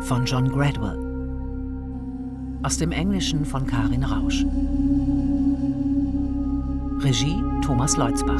von John Gradwell. Aus dem Englischen von Karin Rausch. Regie Thomas Leutzbach.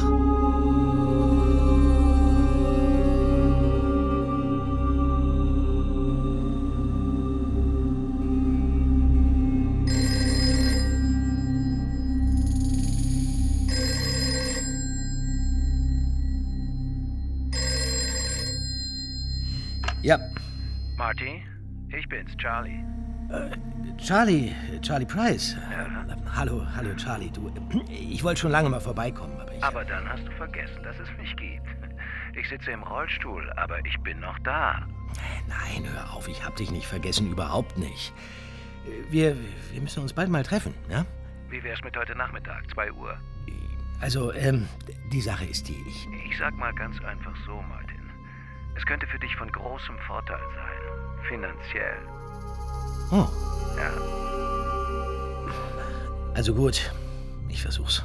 Ja. Marty, ich bin's, Charlie. Charlie Price. Ja. Hallo Charlie. Du, ich wollte schon lange mal vorbeikommen, aber dann hast du vergessen, dass es mich gibt. Ich sitze im Rollstuhl, aber ich bin noch da. Nein, hör auf, ich hab dich nicht vergessen, überhaupt nicht. Wir müssen uns bald mal treffen, ja? Wie wär's mit heute Nachmittag, 2 Uhr? Also, die Sache ist die, Ich sag mal ganz einfach so, Martin. Es könnte für dich von großem Vorteil sein. Finanziell. Oh. Ja. Also gut, ich versuch's.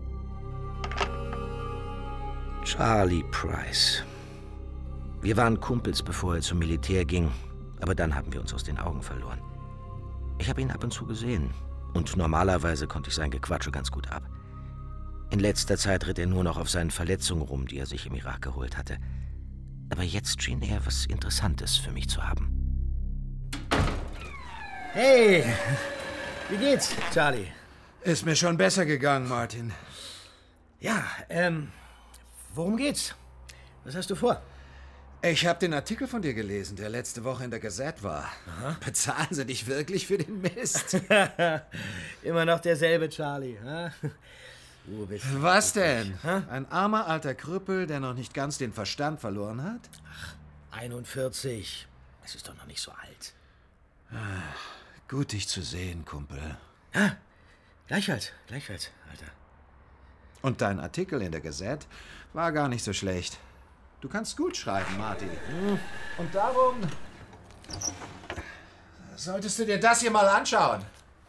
Charlie Price. Wir waren Kumpels, bevor er zum Militär ging, aber dann haben wir uns aus den Augen verloren. Ich habe ihn ab und zu gesehen und normalerweise konnte ich sein Gequatsche ganz gut ab. In letzter Zeit ritt er nur noch auf seinen Verletzungen rum, die er sich im Irak geholt hatte. Aber jetzt schien er was Interessantes für mich zu haben. Hey, wie geht's, Charlie? Ist mir schon besser gegangen, Martin. Ja, worum geht's? Was hast du vor? Ich habe den Artikel von dir gelesen, der letzte Woche in der Gazette war. Aha. Bezahlen sie dich wirklich für den Mist? Immer noch derselbe Charlie. Was denn? Ein armer alter Krüppel, der noch nicht ganz den Verstand verloren hat? Ach, 41. Das ist doch noch nicht so alt. Gut, dich zu sehen, Kumpel. Ja, gleichfalls, Alter. Und dein Artikel in der Gazette war gar nicht so schlecht. Du kannst gut schreiben, Marty. Und darum solltest du dir das hier mal anschauen.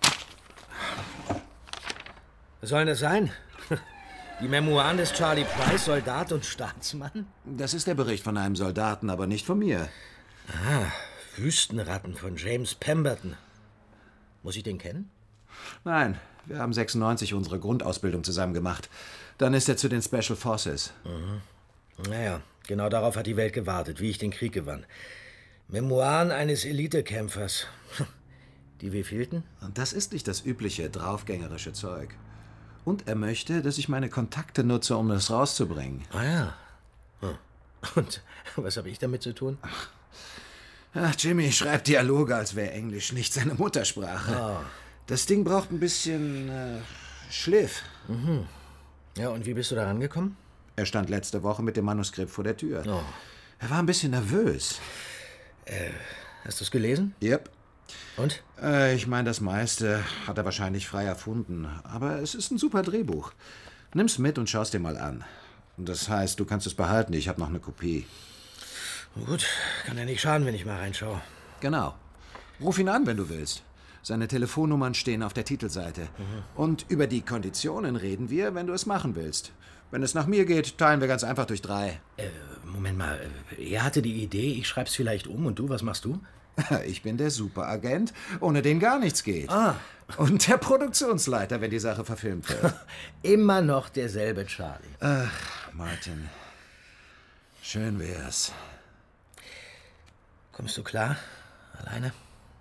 Was soll denn das sein? Die Memoiren des Charlie Price, Soldat und Staatsmann? Das ist der Bericht von einem Soldaten, aber nicht von mir. Wüstenratten von James Pemberton. Muss ich den kennen? Nein, wir haben 96 unsere Grundausbildung zusammen gemacht. Dann ist er zu den Special Forces. Naja, genau darauf hat die Welt gewartet, wie ich den Krieg gewann. Memoiren eines Elitekämpfers. Die wievielten? Und das ist nicht das übliche draufgängerische Zeug. Und er möchte, dass ich meine Kontakte nutze, um das rauszubringen. Ah ja. Und was habe ich damit zu tun? Ach, Jimmy schreibt Dialoge, als wäre Englisch nicht seine Muttersprache. Das Ding braucht ein bisschen Schliff. Ja, und wie bist du da rangekommen? Er stand letzte Woche mit dem Manuskript vor der Tür. Er war ein bisschen nervös. Hast du es gelesen? Yep. Und? Ich meine, das meiste hat er wahrscheinlich frei erfunden. Aber es ist ein super Drehbuch. Nimm's mit und schau's dir mal an. Das heißt, du kannst es behalten. Ich habe noch eine Kopie. Gut, kann ja nicht schaden, wenn ich mal reinschaue. Genau. Ruf ihn an, wenn du willst. Seine Telefonnummern stehen auf der Titelseite. Und über die Konditionen reden wir, wenn du es machen willst. Wenn es nach mir geht, teilen wir ganz einfach durch 3. Moment mal. Er hatte die Idee, ich schreib's vielleicht um. Und du, was machst du? Ich bin der Superagent, ohne den gar nichts geht. Und der Produktionsleiter, wenn die Sache verfilmt wird. Immer noch derselbe Charlie. Ach, Martin. Schön wär's. Kommst du klar? Alleine?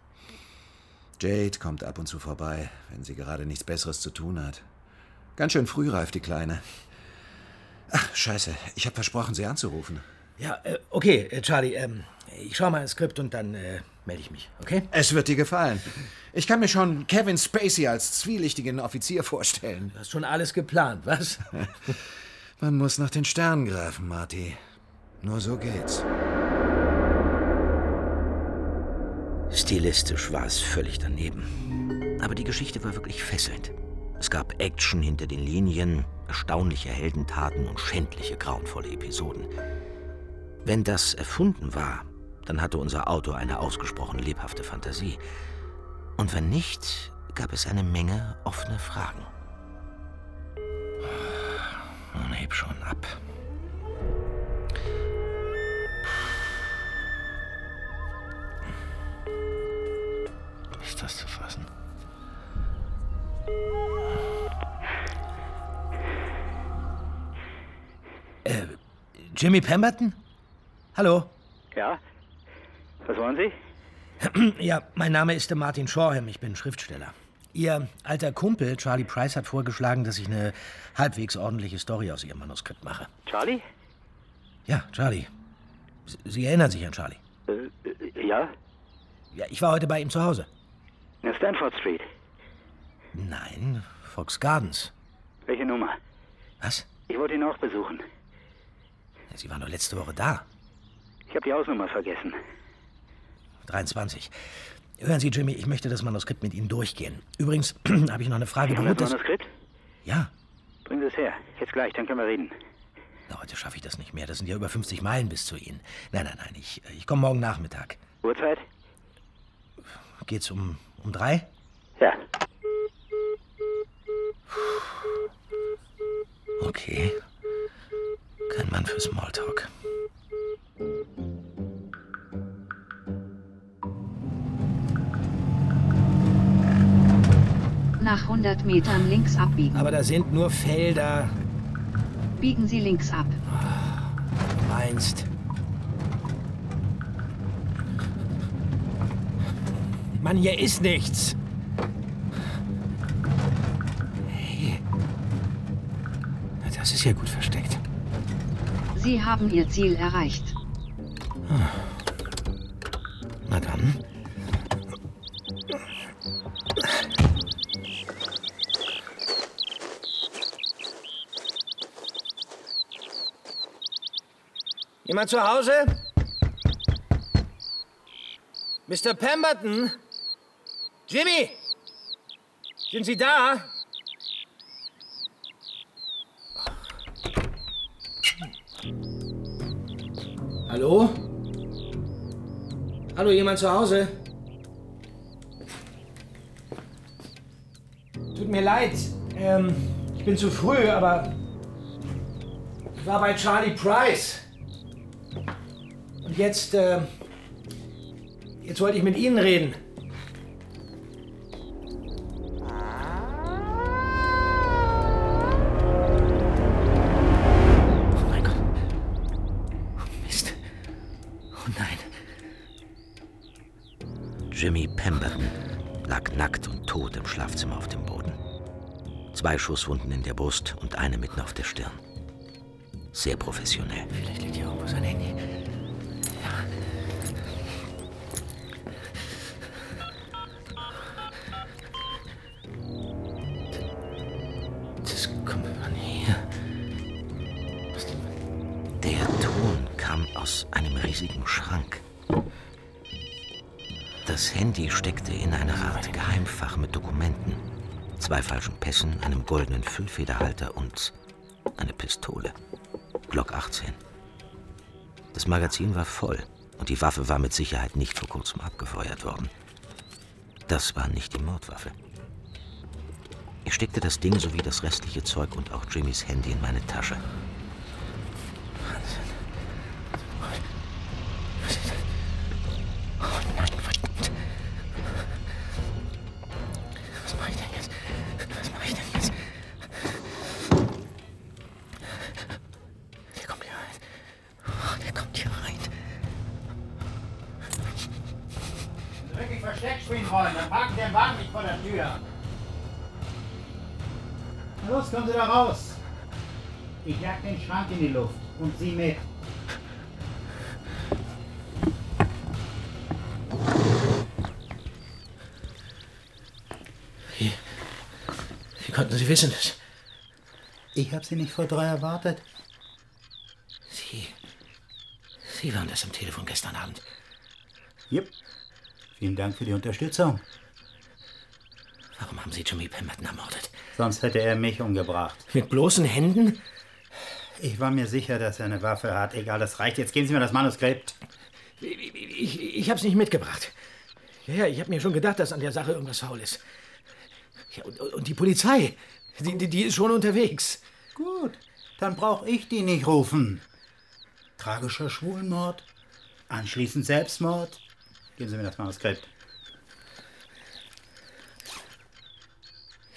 Jade kommt ab und zu vorbei, wenn sie gerade nichts Besseres zu tun hat. Ganz schön frühreif, die Kleine. Ach, scheiße. Ich habe versprochen, sie anzurufen. Ja, okay, Charlie. Ich schau mal ins Skript und dann melde ich mich, okay? Es wird dir gefallen. Ich kann mir schon Kevin Spacey als zwielichtigen Offizier vorstellen. Du hast schon alles geplant, was? Man muss nach den Sternen greifen, Marty. Nur so geht's. Stilistisch war es völlig daneben. Aber die Geschichte war wirklich fesselnd. Es gab Action hinter den Linien, erstaunliche Heldentaten und schändliche, grauenvolle Episoden. Wenn das erfunden war, dann hatte unser Autor eine ausgesprochen lebhafte Fantasie. Und wenn nicht, gab es eine Menge offene Fragen. Nun heb schon ab. ist das zu fassen? Jimmy Pemberton? Hallo? Ja? Was wollen Sie? Ja, mein Name ist Martin Shoreham, ich bin Schriftsteller. Ihr alter Kumpel Charlie Price hat vorgeschlagen, dass ich eine halbwegs ordentliche Story aus Ihrem Manuskript mache. Charlie? Ja, Charlie. Sie erinnern sich an Charlie? Ja? Ja, ich war heute bei ihm zu Hause. In Stanford Street. Nein, Fox Gardens. Welche Nummer? Was? Ich wollte ihn auch besuchen. Sie waren doch letzte Woche da. Ich habe die Hausnummer vergessen. 23. Hören Sie, Jimmy, ich möchte das Manuskript mit Ihnen durchgehen. Übrigens habe ich noch eine Frage. Sie haben das Manuskript? Ja. Bringen Sie es her. Jetzt gleich, dann können wir reden. Na, heute schaffe ich das nicht mehr. Das sind ja über 50 Meilen bis zu Ihnen. Nein, ich komme morgen Nachmittag. Uhrzeit? Geht's um 3? Ja. Okay. Kein Mann für Smalltalk. Nach 100 Metern links abbiegen. Aber da sind nur Felder. Biegen Sie links ab. Du meinst. Mann, hier ist nichts. Hey. Das ist ja gut versteckt. Sie haben Ihr Ziel erreicht. Na dann. Jemand zu Hause? Mr. Pemberton? Jimmy? Sind Sie da? Hallo? Hallo, jemand zu Hause? Tut mir leid. Ich bin zu früh, aber ich war bei Charlie Price. Und jetzt wollte ich mit Ihnen reden. Oh mein Gott. Oh Mist. Oh nein. Jimmy Pemberton lag nackt und tot im Schlafzimmer auf dem Boden. 2 Schusswunden in der Brust und eine mitten auf der Stirn. Sehr professionell. Vielleicht liegt hier irgendwo sein Handy. Das kommt von hier. Der Ton kam aus einem riesigen Schrank. Das Handy steckte in einer Art Geheimfach mit Dokumenten, 2 falschen Pässen, einem goldenen Füllfederhalter und eine Pistole. Glock 18. Das Magazin war voll und die Waffe war mit Sicherheit nicht vor kurzem abgefeuert worden. Das war nicht die Mordwaffe. Ich steckte das Ding sowie das restliche Zeug und auch Jimmys Handy in meine Tasche. Wahnsinn. Was ist das? Oh nein, verdammt. Was mache ich denn jetzt? Der kommt hier rein. Oh, der kommt hier rein. Wenn Sie wirklich Versteck spielen wollen, dann parken Sie den Wagen nicht vor der Tür. Na los, kommen Sie da raus. Ich jag den Schrank in die Luft und Sie mit. Wie konnten Sie wissen, dass... Ich habe Sie nicht vor 3 erwartet. Sie waren das am Telefon gestern Abend. Jupp. Vielen Dank für die Unterstützung. Warum haben Sie Jimmy Pemberton ermordet? Sonst hätte er mich umgebracht. Mit bloßen Händen? Ich war mir sicher, dass er eine Waffe hat. Egal, das reicht. Jetzt geben Sie mir das Manuskript. Ich hab's nicht mitgebracht. Ja, ich habe mir schon gedacht, dass an der Sache irgendwas faul ist. Ja, und die Polizei, die ist schon unterwegs. Gut, dann brauche ich die nicht rufen. Tragischer Schwulenmord, anschließend Selbstmord. Geben Sie mir das Manuskript.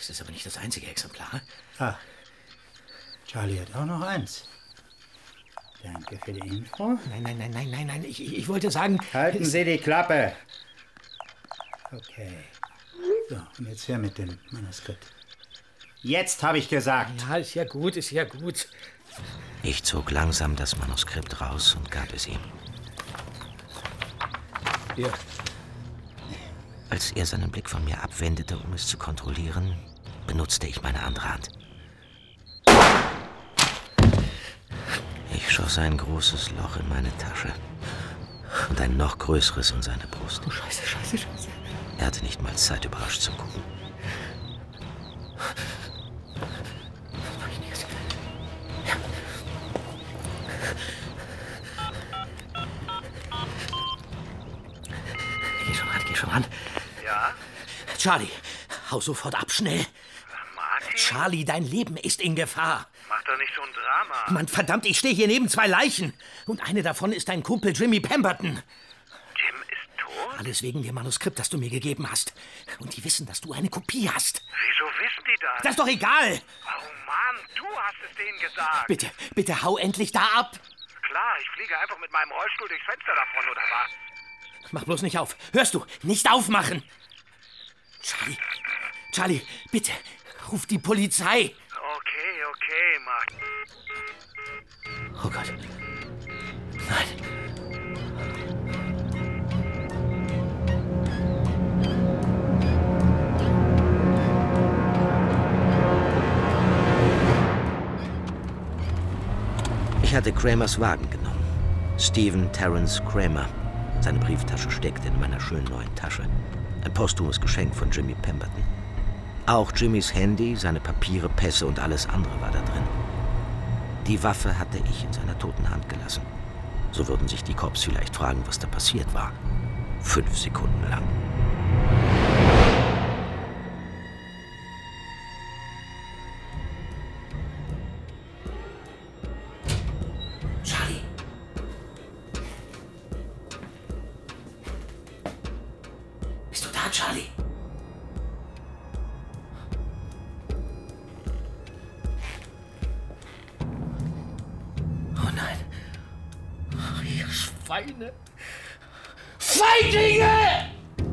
Das ist aber nicht das einzige Exemplar. Ah, Charlie hat auch noch eins. Danke für die Info. Nein. Ich wollte sagen... Halten Sie die Klappe. Okay. So, und jetzt her mit dem Manuskript. Jetzt habe ich gesagt. Ja, ist ja gut. Ich zog langsam das Manuskript raus und gab es ihm. Hier. Als er seinen Blick von mir abwendete, um es zu kontrollieren, benutzte ich meine andere Hand. Ich schoss ein großes Loch in meine Tasche und ein noch größeres in seine Brust. Oh, Scheiße. Er hatte nicht mal Zeit, überrascht zu gucken. Geh schon ran. Ja? Charlie, hau sofort ab, schnell. Martin? Charlie, dein Leben ist in Gefahr. Mach doch nicht so ein Drama. Mann, verdammt, ich stehe hier neben 2 Leichen. Und eine davon ist dein Kumpel Jimmy Pemberton. Jim ist tot? Alles wegen dem Manuskript, das du mir gegeben hast. Und die wissen, dass du eine Kopie hast. Wieso wissen die das? Das ist doch egal. Oh Mann, du hast es denen gesagt. Bitte hau endlich da ab. Klar, ich fliege einfach mit meinem Rollstuhl durchs Fenster davon, oder was? Mach bloß nicht auf. Hörst du? Nicht aufmachen. Charlie, bitte, ruf die Polizei. Okay, Martin. Oh Gott. Nein. Ich hatte Kramers Wagen genommen. Stephen Terence Kramer. Seine Brieftasche steckte in meiner schönen neuen Tasche. Ein posthumes Geschenk von Jimmy Pemberton. Auch Jimmys Handy, seine Papiere, Pässe und alles andere war da drin. Die Waffe hatte ich in seiner toten Hand gelassen. So würden sich die Cops vielleicht fragen, was da passiert war. 5 Sekunden lang. Charlie! Bist du da, Charlie? Oh nein. Ach, ihr Schweine! Feiglinge!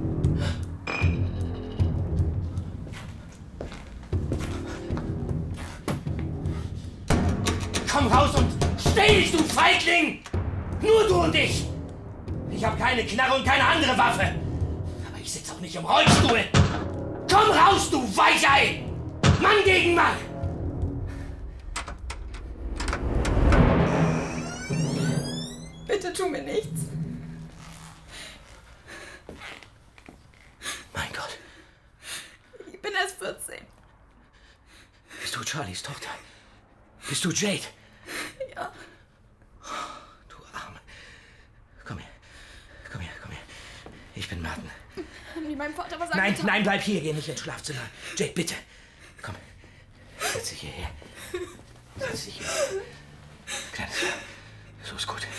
Komm raus und steh dich, du Feigling! Nur du und ich! Ich habe keine Knarre und keine andere Waffe. Aber ich sitze auch nicht im Rollstuhl. Komm raus, du Weichei! Mann gegen Mann! Bitte tu mir nichts. Mein Gott. Ich bin erst 14. Bist du Charlies Tochter? Bist du Jade? Ja. Du Arme. Komm her. Ich bin Martin. Haben die meinem Vater was Nein, angetan? nein, bleib hier. Geh nicht ins Schlafzimmer. Jade, bitte. Komm. Setz dich hierher. Kleines. So ist gut.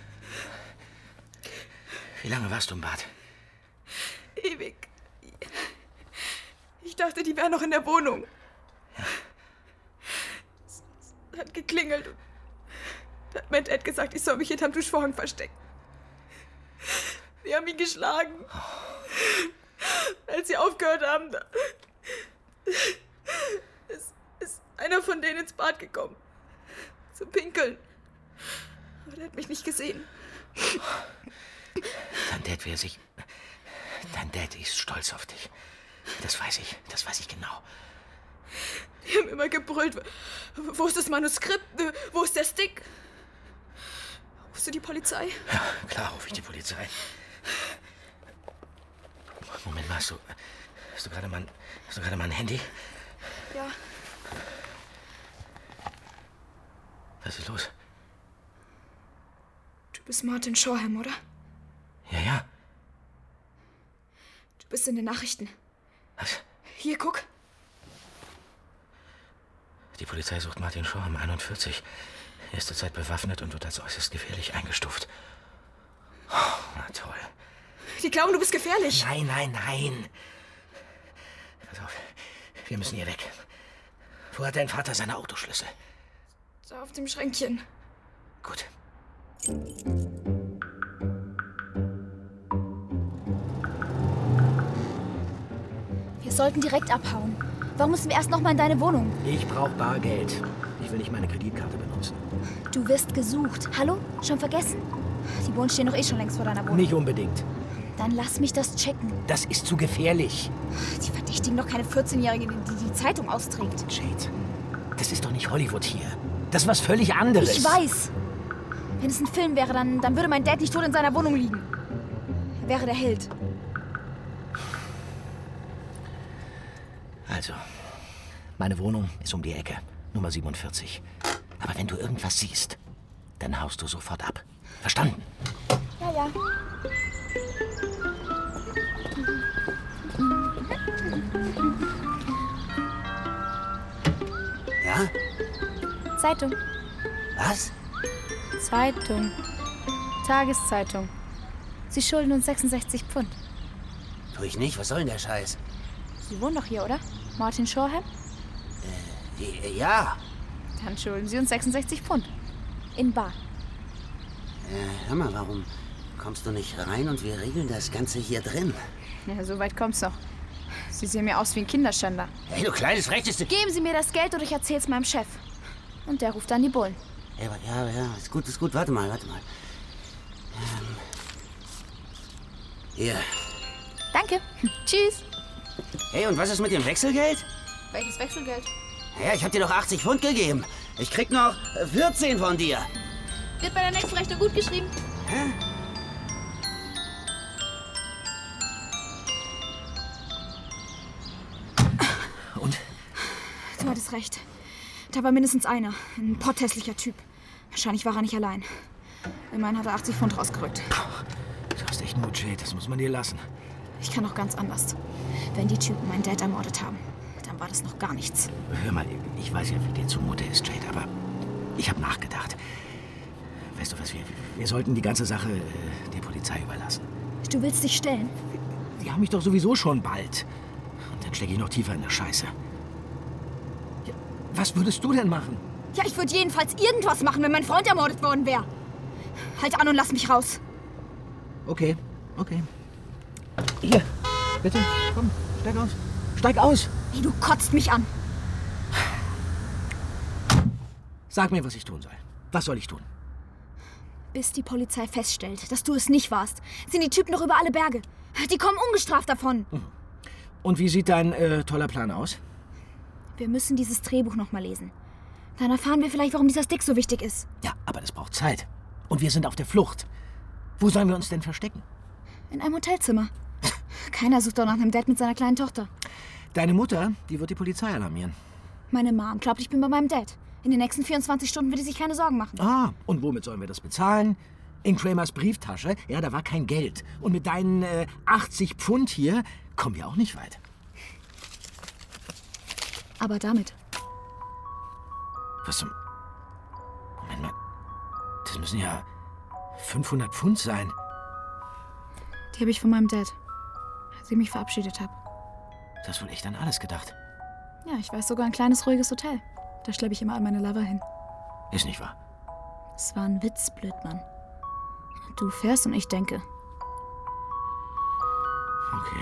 Wie lange warst du im Bad? Ewig. Ich dachte, die wären noch in der Wohnung. Ja. Es hat geklingelt. Da hat mein Dad gesagt, ich soll mich hinterm Duschvorhang verstecken. Wir haben ihn geschlagen. Als sie aufgehört haben, da ist einer von denen ins Bad gekommen. Zum Pinkeln. Aber der hat mich nicht gesehen. Dein Dad ist stolz auf dich. Das weiß ich genau. Die haben immer gebrüllt. Wo ist das Manuskript? Wo ist der Stick? Rufst du die Polizei? Ja, klar rufe ich die Polizei. Moment mal, hast du gerade mal ein Handy? Ja. Was ist los? Du bist Martin Shoreham, oder? Ja. Du bist in den Nachrichten. Was? Hier, guck. Die Polizei sucht Martin Shoreham, 41. Erste Zeit bewaffnet und wird als äußerst gefährlich eingestuft. Oh, na toll. Die glauben, du bist gefährlich. Nein. Pass auf. Wir müssen hier weg. Wo hat dein Vater seine Autoschlüssel? Da auf dem Schränkchen. Gut. Wir sollten direkt abhauen. Warum müssen wir erst noch mal in deine Wohnung? Ich brauche Bargeld. Ich will nicht meine Kreditkarte benutzen. Du wirst gesucht. Hallo? Schon vergessen? Die Bullen stehen doch eh schon längst vor deiner Wohnung. Nicht unbedingt. Dann lass mich das checken. Das ist zu gefährlich. Die verdächtigen doch keine 14-Jährige, die Zeitung austrägt. Jade, das ist doch nicht Hollywood hier. Das ist was völlig anderes. Ich weiß. Wenn es ein Film wäre, dann würde mein Dad nicht tot in seiner Wohnung liegen. Er wäre der Held. Also, meine Wohnung ist um die Ecke, Nummer 47. Aber wenn du irgendwas siehst, dann haust du sofort ab. Verstanden? Ja, ja. Ja? Zeitung. Was? Zeitung. Tageszeitung. Sie schulden uns 66 Pfund. Tu ich nicht. Was soll denn der Scheiß? Sie wohnen doch hier, oder? Martin Shoreham? Ja. Dann schulden Sie uns 66 Pfund. In bar. Hör mal, warum kommst du nicht rein und wir regeln das Ganze hier drin? Ja, so weit kommt's noch. Sie sehen mir aus wie ein Kinderschänder. Hey, du kleines Rechtes... Geben Sie mir das Geld oder ich erzähl's meinem Chef. Und der ruft dann die Bullen. Ja, ist gut. Warte mal. Hier. Danke. Tschüss. Hey, und was ist mit dem Wechselgeld? Welches Wechselgeld? Ja, ich hab dir doch 80 Pfund gegeben. Ich krieg noch 14 von dir. Wird bei der nächsten Rechnung gut geschrieben. Hä? Und? Du hattest recht. Da war mindestens einer. Ein potthässlicher Typ. Wahrscheinlich war er nicht allein. Immerhin hat er 80 Pfund rausgerückt. Du hast echt Mut, Jade. Das muss man dir lassen. Ich kann noch ganz anders. Wenn die Typen meinen Dad ermordet haben, dann war das noch gar nichts. Hör mal, ich weiß ja, wie dir zumute ist, Jade, aber ich habe nachgedacht. Weißt du was, wir sollten die ganze Sache der Polizei überlassen. Du willst dich stellen? Die haben mich doch sowieso schon bald. Und dann stecke ich noch tiefer in der Scheiße. Ja, was würdest du denn machen? Ja, ich würde jedenfalls irgendwas machen, wenn mein Freund ermordet worden wäre. Halt an und lass mich raus. Okay. Hier, bitte, komm, steig aus. Hey, du kotzt mich an. Sag mir, was ich tun soll. Was soll ich tun? Bis die Polizei feststellt, dass du es nicht warst, sind die Typen noch über alle Berge. Die kommen ungestraft davon. Und wie sieht dein toller Plan aus? Wir müssen dieses Drehbuch noch mal lesen. Dann erfahren wir vielleicht, warum dieser Stick so wichtig ist. Ja, aber das braucht Zeit. Und wir sind auf der Flucht. Wo sollen wir uns denn verstecken? In einem Hotelzimmer. Keiner sucht doch nach einem Dad mit seiner kleinen Tochter. Deine Mutter, die wird die Polizei alarmieren. Meine Mom glaubt, ich bin bei meinem Dad. In den nächsten 24 Stunden wird die sich keine Sorgen machen. Ah, und womit sollen wir das bezahlen? In Kramers Brieftasche? Ja, da war kein Geld. Und mit deinen 80 Pfund hier kommen wir auch nicht weit. Aber damit. Was zum... Moment mal. Das müssen ja 500 Pfund sein. Die habe ich von meinem Dad, als ich mich verabschiedet habe. Du hast wohl echt an alles gedacht. Ja, ich weiß sogar ein kleines, ruhiges Hotel. Da schleppe ich immer all meine Lover hin. Ist nicht wahr? Es war ein Witz, Blödmann. Du fährst und ich denke. Okay.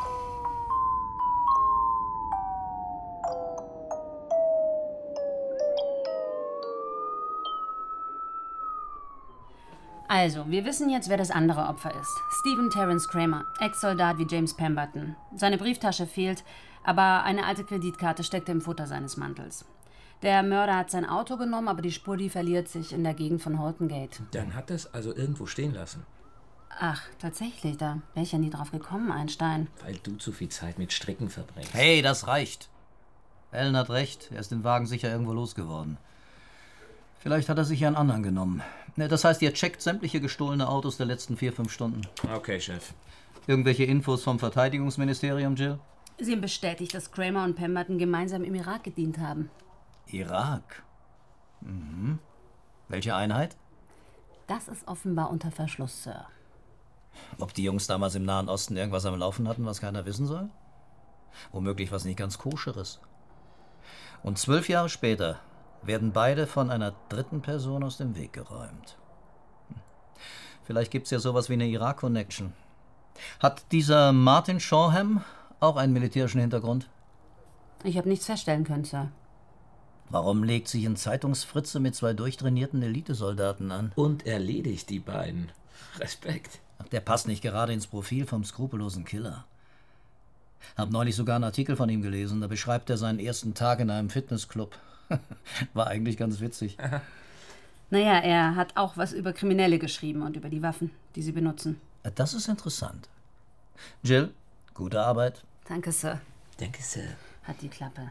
Also, wir wissen jetzt, wer das andere Opfer ist. Stephen Terence Kramer, Ex-Soldat wie James Pemberton. Seine Brieftasche fehlt, aber eine alte Kreditkarte steckte im Futter seines Mantels. Der Mörder hat sein Auto genommen, aber die Spur, die verliert sich in der Gegend von Holton Gate. Dann hat er es also irgendwo stehen lassen. Ach, tatsächlich, da wäre ich ja nie drauf gekommen, Einstein. Weil du zu viel Zeit mit Stricken verbringst. Hey, das reicht. Ellen hat recht, er ist den Wagen sicher irgendwo losgeworden. Vielleicht hat er sich ja einen anderen genommen. Das heißt, ihr checkt sämtliche gestohlene Autos der letzten 4-5 Stunden. Okay, Chef. Irgendwelche Infos vom Verteidigungsministerium, Jill? Sie haben bestätigt, dass Kramer und Pemberton gemeinsam im Irak gedient haben. Irak? Mhm. Welche Einheit? Das ist offenbar unter Verschluss, Sir. Ob die Jungs damals im Nahen Osten irgendwas am Laufen hatten, was keiner wissen soll? Womöglich was nicht ganz Koscheres. Und 12 Jahre später werden beide von einer dritten Person aus dem Weg geräumt. Vielleicht gibt's ja sowas wie eine Irak-Connection. Hat dieser Martin Shoreham auch einen militärischen Hintergrund? Ich habe nichts feststellen können, Sir. Warum legt sich ein Zeitungsfritze mit 2 durchtrainierten Elitesoldaten an? Und erledigt die beiden. Respekt. Der passt nicht gerade ins Profil vom skrupellosen Killer. Hab neulich sogar einen Artikel von ihm gelesen, da beschreibt er seinen ersten Tag in einem Fitnessclub. War eigentlich ganz witzig. Naja, er hat auch was über Kriminelle geschrieben und über die Waffen, die sie benutzen. Das ist interessant. Jill, gute Arbeit. Danke, Sir. Danke, Sir. Hat die Klappe.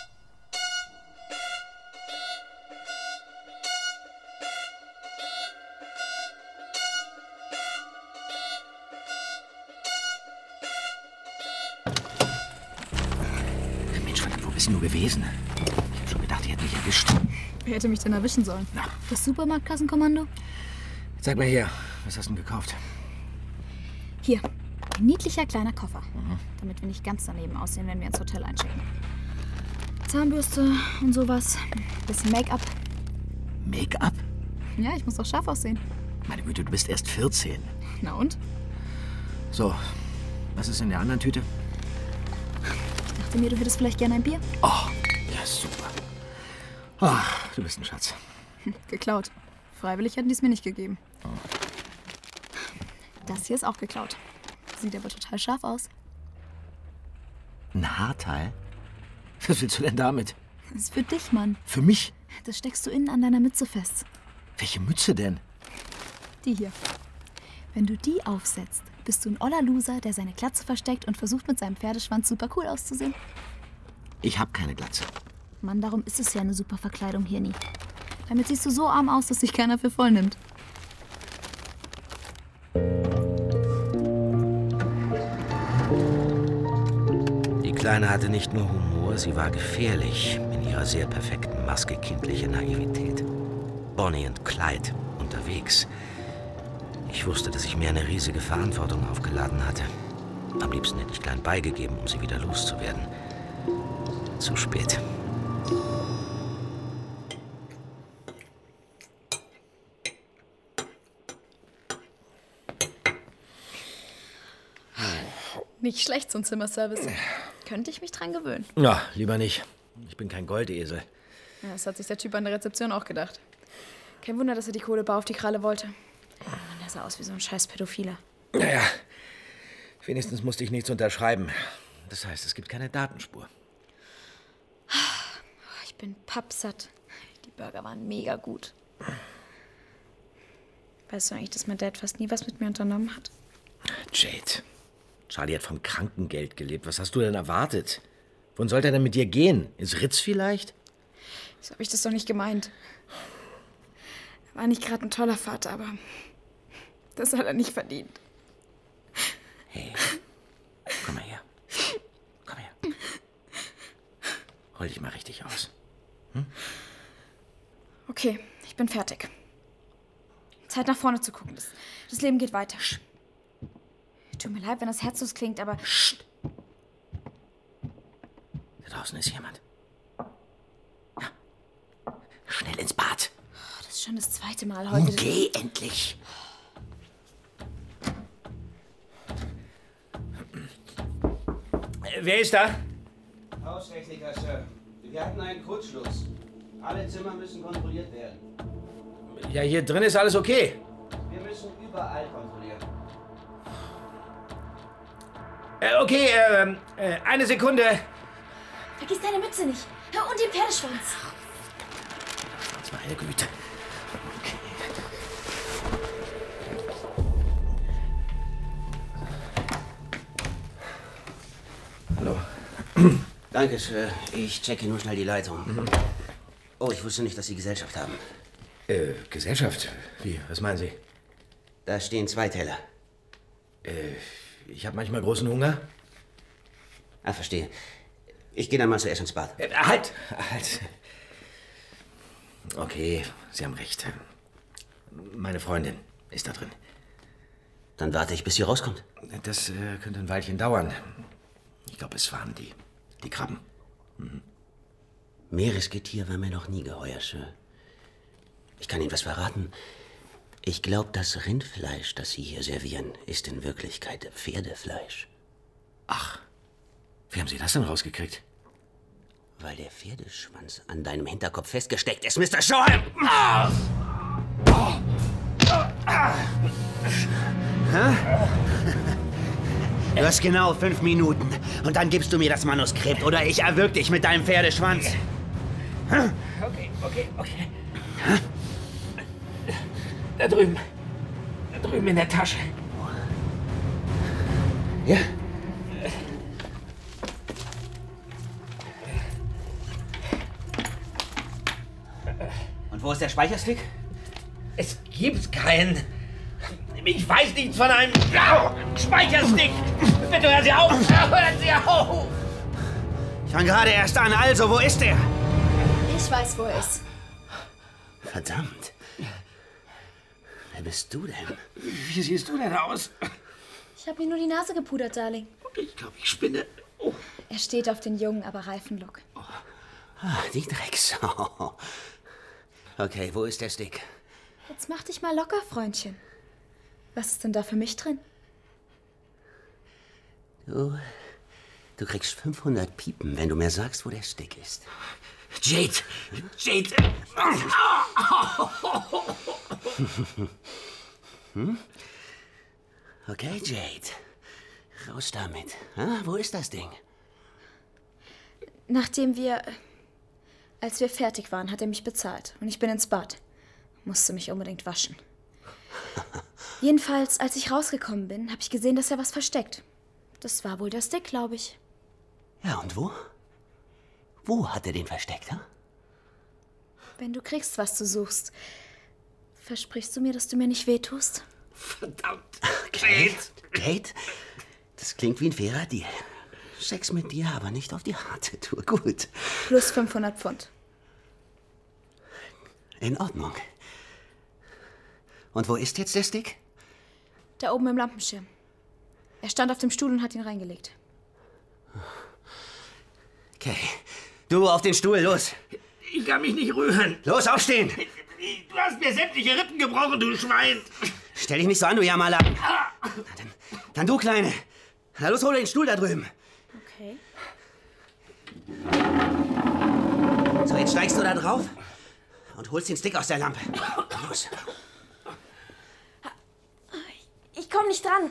Mensch, verdammt, wo bist du nur gewesen? Ich hab schon gedacht, die hätten mich erwischt. Wer hätte mich denn erwischen sollen? Na. Das Supermarktkassenkommando? Zeig mal her, was hast du denn gekauft? Hier, ein niedlicher kleiner Koffer. Damit wir nicht ganz daneben aussehen, wenn wir ins Hotel einchecken. Zahnbürste und sowas. Bisschen Make-up. Make-up? Ja, ich muss doch scharf aussehen. Meine Güte, du bist erst 14. Na und? So, was ist in der anderen Tüte? Ich dachte mir, du hättest vielleicht gerne ein Bier. Oh, ja, super. Oh, du bist ein Schatz. Geklaut. Freiwillig hätten die es mir nicht gegeben. Das hier ist auch geklaut. Sieht aber total scharf aus. Ein Haarteil? Was willst du denn damit? Das ist für dich, Mann. Für mich? Das steckst du innen an deiner Mütze fest. Welche Mütze denn? Die hier. Wenn du die aufsetzt, bist du ein oller Loser, der seine Glatze versteckt und versucht, mit seinem Pferdeschwanz super cool auszusehen. Ich hab keine Glatze. Mann, darum ist es ja eine super Verkleidung hier nie. Damit siehst du so arm aus, dass sich keiner für voll nimmt. Die Kleine hatte nicht nur Humor, sie war gefährlich in ihrer sehr perfekten Maske kindlicher Naivität. Bonnie und Clyde unterwegs. Ich wusste, dass ich mir eine riesige Verantwortung aufgeladen hatte. Am liebsten hätte ich klein beigegeben, um sie wieder loszuwerden. Zu spät. Nicht schlecht, so ein Zimmerservice. Könnte ich mich dran gewöhnen. Ja, lieber nicht. Ich bin kein Goldesel. Ja, das hat sich der Typ an der Rezeption auch gedacht. Kein Wunder, dass er die Kohlebar auf die Kralle wollte. Mann, der sah aus wie so ein scheiß Pädophiler. Naja, wenigstens musste ich nichts unterschreiben. Das heißt, es gibt keine Datenspur. Ich bin pappsatt. Die Burger waren mega gut. Weißt du eigentlich, dass mein Dad fast nie was mit mir unternommen hat? Jade, Charlie hat vom Krankengeld gelebt. Was hast du denn erwartet? Wohin sollte er denn mit dir gehen? Ins Ritz vielleicht? So habe ich das doch nicht gemeint. Er war nicht gerade ein toller Vater, aber das hat er nicht verdient. Hey, komm mal her. Komm her. Hol dich mal richtig aus. Hm? Okay, ich bin fertig. Zeit nach vorne zu gucken. Das Leben geht weiter. Tut mir leid, wenn das herzlos klingt, aber... Psst. Da draußen ist jemand. Ja. Schnell ins Bad. Das ist schon das zweite Mal heute. Geh endlich. Wer ist da? Haustechniker, Sir. Wir hatten einen Kurzschluss. Alle Zimmer müssen kontrolliert werden. Ja, hier drin ist alles okay. Wir müssen überall kontrollieren. Okay, eine Sekunde. Vergiss deine Mütze nicht. Und den Pferdeschwanz. Meine Güte. Okay. Hallo. Danke, Sir. Ich checke nur schnell die Leitung. Oh, ich wusste nicht, dass Sie Gesellschaft haben. Gesellschaft? Wie? Was meinen Sie? Da stehen 2 Teller. Ich habe manchmal großen Hunger. Ah, verstehe. Ich gehe dann mal zuerst ins Bad. Halt! Okay, Sie haben recht. Meine Freundin ist da drin. Dann warte ich, bis sie rauskommt. Das könnte ein Weilchen dauern. Ich glaube, es waren die Krabben. Mhm. Meeresgetier war mir noch nie geheuer, Sir. Ich kann Ihnen was verraten. Ich glaube, das Rindfleisch, das Sie hier servieren, ist in Wirklichkeit Pferdefleisch. Ach, wie haben Sie das denn rausgekriegt? Weil der Pferdeschwanz an deinem Hinterkopf festgesteckt ist, Mr. Shoreham! Du hast genau 5 Minuten und dann gibst du mir das Manuskript oder ich erwürg dich mit deinem Pferdeschwanz. Okay. Da drüben in der Tasche. Ja? Und wo ist der Speicherstick? Es gibt keinen. Ich weiß nichts von einem Speicherstick. Bitte hören Sie auf. Hören Sie auf. Ich fang gerade erst an. Also, wo ist er? Ich weiß, wo er ist. Verdammt. Wer bist du denn? Wie siehst du denn aus? Ich habe ihm nur die Nase gepudert, Darling. Ich glaube, ich spinne. Oh. Er steht auf den jungen, aber reifen Look. Ah, die Drecksau. Okay, wo ist der Stick? Jetzt mach dich mal locker, Freundchen. Was ist denn da für mich drin? Du kriegst 500 Piepen, wenn du mir sagst, wo der Stick ist. Jade! Hm? Okay, Jade. Raus damit. Wo ist das Ding? Als wir fertig waren, hat er mich bezahlt. Und ich bin ins Bad. Musste mich unbedingt waschen. Jedenfalls, als ich rausgekommen bin, habe ich gesehen, dass er was versteckt. Das war wohl der Stick, glaube ich. Ja, und wo? Wo hat er den versteckt, ha? Wenn du kriegst, was du suchst, versprichst du mir, dass du mir nicht wehtust? Verdammt. Kate? Das klingt wie ein fairer Deal. Sex mit dir, aber nicht auf die harte Tour. Gut. Plus 500 Pfund. In Ordnung. Und wo ist jetzt der Stick? Da oben im Lampenschirm. Er stand auf dem Stuhl und hat ihn reingelegt. Okay. Du, auf den Stuhl, los. Ich kann mich nicht rühren. Los, aufstehen. Du hast mir sämtliche Rippen gebrochen, du Schwein. Stell dich nicht so an, du Jammerlappen. Dann du, Kleine. Na los, hol den Stuhl da drüben. Okay. So, jetzt steigst du da drauf und holst den Stick aus der Lampe. Los. Ich komm nicht dran.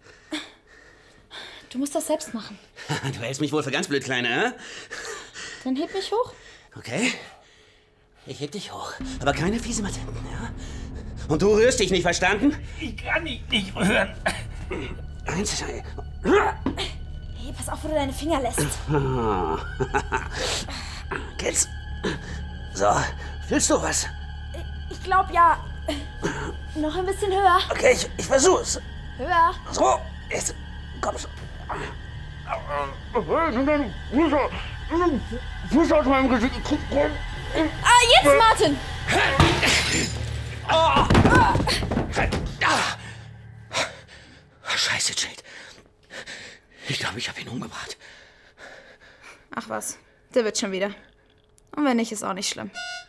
Du musst das selbst machen. Du hältst mich wohl für ganz blöd, Kleine, hä? Dann heb mich hoch. Okay. Ich heb dich hoch. Aber keine fiese Matenten, ja? Und du rührst dich nicht, verstanden? Ich kann mich nicht rühren. 1, 2. Hey, pass auf, wo du deine Finger lässt. Geht's? So, fühlst du was? Ich glaub ja. Noch ein bisschen höher. Okay, ich versuch's. Höher. So, jetzt. Komm schon. Fuß aus meinem Gesicht. Jetzt, Martin! Scheiße, Jade. Ich glaube, ich habe ihn umgebracht. Ach was, der wird schon wieder. Und wenn nicht, ist auch nicht schlimm.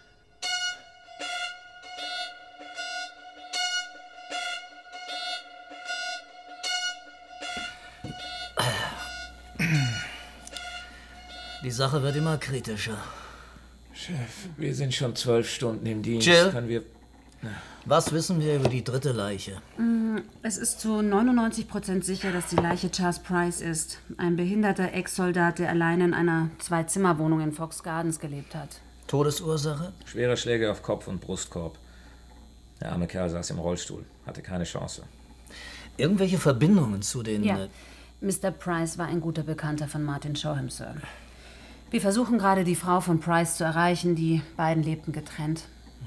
Die Sache wird immer kritischer. Chef, wir sind schon 12 Stunden im Dienst. Jill? Können wir... Was wissen wir über die dritte Leiche? Es ist zu 99% sicher, dass die Leiche Charles Price ist. Ein behinderter Ex-Soldat, der allein in einer 2-Zimmer-Wohnung in Fox Gardens gelebt hat. Todesursache? Schwere Schläge auf Kopf und Brustkorb. Der arme Kerl saß im Rollstuhl, hatte keine Chance. Irgendwelche Verbindungen zu den... Ja. Mr. Price war ein guter Bekannter von Martin Shoreham, Sir. Wir versuchen gerade, die Frau von Price zu erreichen. Die beiden lebten getrennt.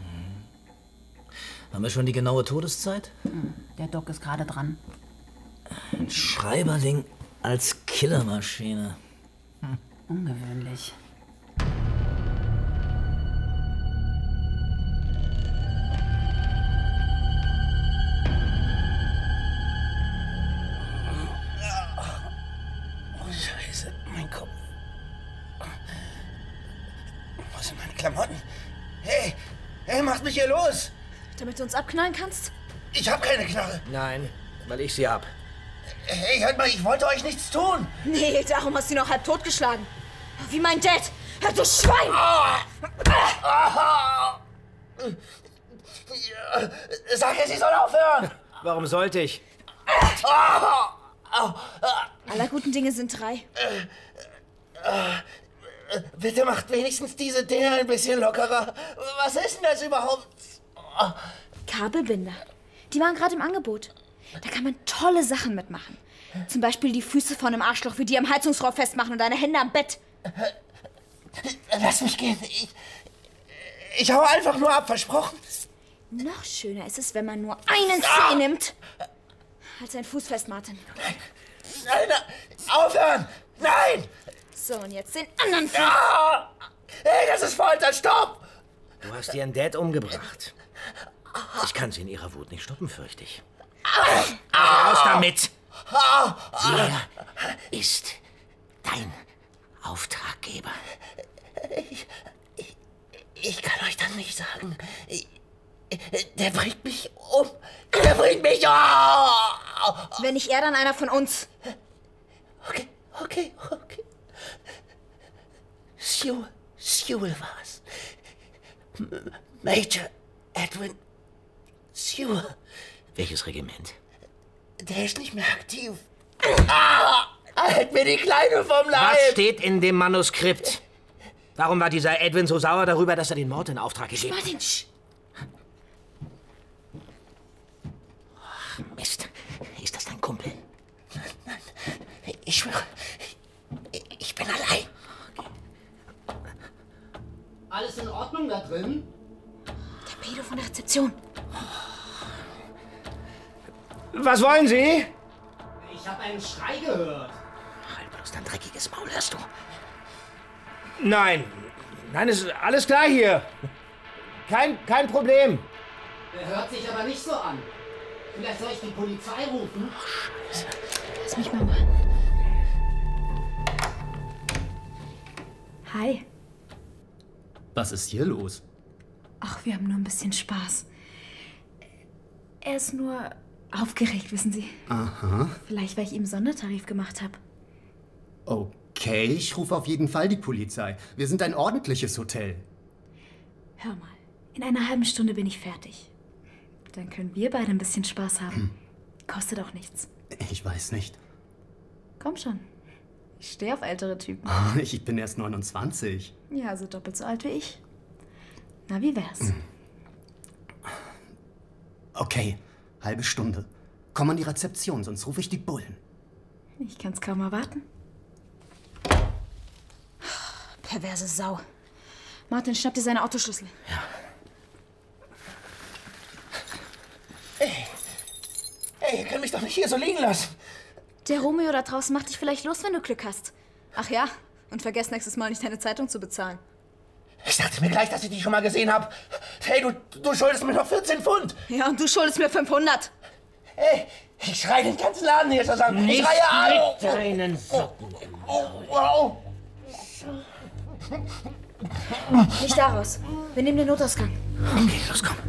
Haben wir schon die genaue Todeszeit? Der Doc ist gerade dran. Ein Schreiberling als Killermaschine. Ungewöhnlich. Oh, Scheiße. sind meine Klamotten? Hey, mach mich hier los! Damit du uns abknallen kannst? Ich hab keine Knarre. Nein, weil ich sie hab. Hey, hört mal, ich wollte euch nichts tun. Nee, darum hast du ihn noch halb totgeschlagen. Wie mein Dad. Hör, du Schwein! Sag ihr, sie soll aufhören! Warum sollte ich? Aller guten Dinge sind 3. Bitte macht wenigstens diese Dinger ein bisschen lockerer. Was ist denn das überhaupt? Kabelbinder. Die waren gerade im Angebot. Da kann man tolle Sachen mitmachen. Zum Beispiel die Füße von einem Arschloch wie die am Heizungsrohr festmachen und deine Hände am Bett. Lass mich gehen. Ich hau einfach nur ab, versprochen. Noch schöner ist es, wenn man nur einen Zeh nimmt. Halt seinen Fuß fest, Martin. Nein, aufhören! Nein! So, und jetzt den anderen Fuß. Hey, das ist Folter, stopp! Du hast ihren Dad umgebracht. Ich kann sie in ihrer Wut nicht stoppen, fürchte ich. Raus damit! Wer ist dein Auftraggeber? Ich kann euch das nicht sagen. Der bringt mich um. Der bringt mich um! Wenn nicht er, dann einer von uns. Okay. Sewell war's. Major Edwin Sewell. Welches Regiment? Der ist nicht mehr aktiv. Halt mir die Kleine vom Leib! Was steht in dem Manuskript? Warum war dieser Edwin so sauer darüber, dass er den Mord in Auftrag gegeben hat? Martin, sch! Mist. Ist das dein Kumpel? Nein. Ich schwöre, ich bin allein. Alles in Ordnung da drin? Der Pedo von der Rezeption. Was wollen Sie? Ich habe einen Schrei gehört. Halt bloß dein dreckiges Maul, hörst du? Nein, ist alles klar hier. Kein Problem. Der hört sich aber nicht so an. Vielleicht soll ich die Polizei rufen? Ach, Scheiße. Lass mich mal. Hi. Was ist hier los? Ach, wir haben nur ein bisschen Spaß. Er ist nur aufgeregt, wissen Sie. Aha. Vielleicht, weil ich ihm Sondertarif gemacht habe. Okay, ich rufe auf jeden Fall die Polizei. Wir sind ein ordentliches Hotel. Hör mal, in einer halben Stunde bin ich fertig. Dann können wir beide ein bisschen Spaß haben. Kostet auch nichts. Ich weiß nicht. Komm schon. Ich stehe auf ältere Typen. Ich bin erst 29. Ja, also doppelt so alt wie ich. Na, wie wär's? Okay, halbe Stunde. Komm an die Rezeption, sonst rufe ich die Bullen. Ich kann's kaum erwarten. Perverse Sau. Martin, schnapp dir seine Autoschlüssel. Ja. Hey, ihr könnt mich doch nicht hier so liegen lassen. Der Romeo da draußen macht dich vielleicht los, wenn du Glück hast. Ach ja, und vergiss nächstes Mal nicht, deine Zeitung zu bezahlen. Ich dachte mir gleich, dass ich dich schon mal gesehen habe. Hey, du schuldest mir noch 14 Pfund. Ja, und du schuldest mir 500. Hey, ich schreie den ganzen Laden hier zusammen. Ich schreie alle. Mit deinen Socken im Wow. Nicht daraus. Wir nehmen den Notausgang. Okay, los, komm.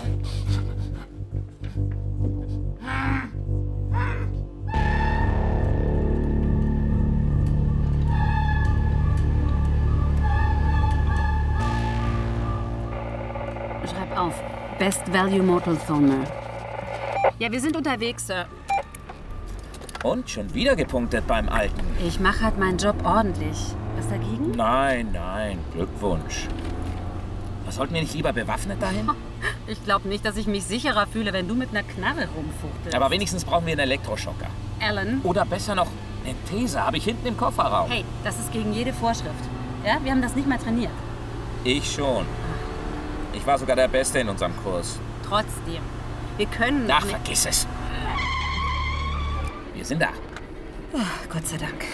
Schreib auf. Best Value Mortal Thomer. Ja, wir sind unterwegs, Sir. Und schon wieder gepunktet beim Alten. Ich mache halt meinen Job ordentlich. Was dagegen? Nein, Glückwunsch. Was sollten wir nicht lieber bewaffnet dahin? Ich glaube nicht, dass ich mich sicherer fühle, wenn du mit einer Knarre rumfuchtelst. Aber wenigstens brauchen wir einen Elektroschocker. Alan? Oder besser noch, einen Taser habe ich hinten im Kofferraum. Hey, das ist gegen jede Vorschrift. Ja, wir haben das nicht mal trainiert. Ich schon. Ich war sogar der Beste in unserem Kurs. Trotzdem. Wir können... Ach, vergiss es. Wir sind da. Oh, Gott sei Dank.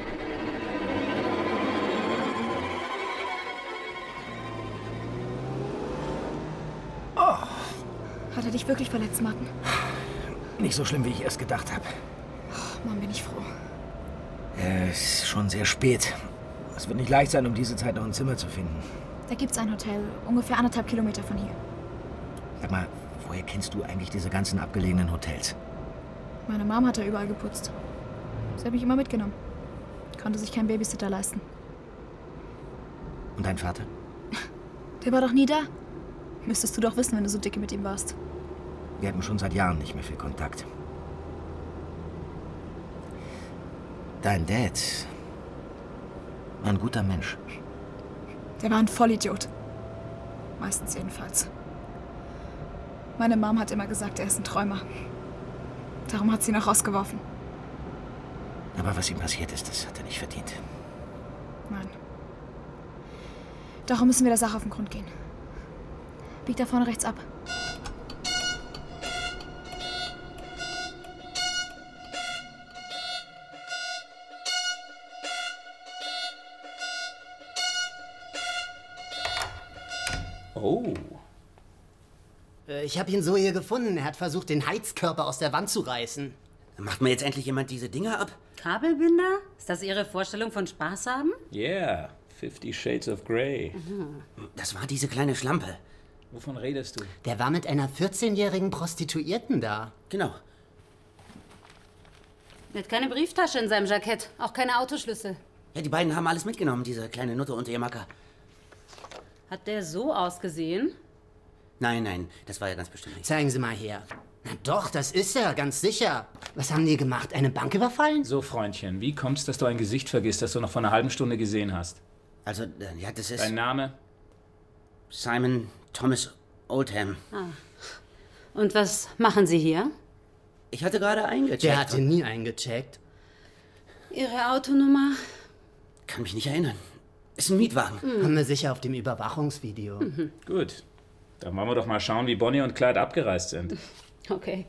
Hat er dich wirklich verletzt, Martin? Nicht so schlimm, wie ich erst gedacht habe. Oh, Mann, bin ich froh. Es ist schon sehr spät. Es wird nicht leicht sein, um diese Zeit noch ein Zimmer zu finden. Da gibt's ein Hotel, ungefähr 1,5 Kilometer von hier. Sag mal, woher kennst du eigentlich diese ganzen abgelegenen Hotels? Meine Mom hat da überall geputzt. Sie hat mich immer mitgenommen. Konnte sich keinen Babysitter leisten. Und dein Vater? Der war doch nie da. Müsstest du doch wissen, wenn du so dicke mit ihm warst. Wir hatten schon seit Jahren nicht mehr viel Kontakt. Dein Dad war ein guter Mensch. Der war ein Vollidiot. Meistens jedenfalls. Meine Mom hat immer gesagt, er ist ein Träumer. Darum hat sie ihn auch rausgeworfen. Aber was ihm passiert ist, das hat er nicht verdient. Nein. Darum müssen wir der Sache auf den Grund gehen. Bieg da vorne rechts ab. Oh. Ich habe ihn so hier gefunden. Er hat versucht, den Heizkörper aus der Wand zu reißen. Macht mir jetzt endlich jemand diese Dinger ab? Kabelbinder? Ist das Ihre Vorstellung von Spaß haben? Yeah, 50 Shades of Grey. Das war diese kleine Schlampe. Wovon redest du? Der war mit einer 14-jährigen Prostituierten da. Genau. Er hat keine Brieftasche in seinem Jackett, auch keine Autoschlüssel. Ja, die beiden haben alles mitgenommen, diese kleine Nutte und ihr Macker. Hat der so ausgesehen? Nein, das war ja ganz bestimmt nicht. Zeigen Sie mal her. Na doch, das ist er, ganz sicher. Was haben die gemacht? Eine Bank überfallen? So, Freundchen, wie kommt's, dass du ein Gesicht vergisst, das du noch vor einer halben Stunde gesehen hast? Also, ja, das ist... Dein Name? Simon Thomas Oldham. Ah. Und was machen Sie hier? Ich hatte gerade eingecheckt. Der hatte nie eingecheckt. Ihre Autonummer? Kann mich nicht erinnern. Ist ein Mietwagen. Haben wir sicher auf dem Überwachungsvideo. Gut. Dann wollen wir doch mal schauen, wie Bonnie und Clyde abgereist sind. Okay.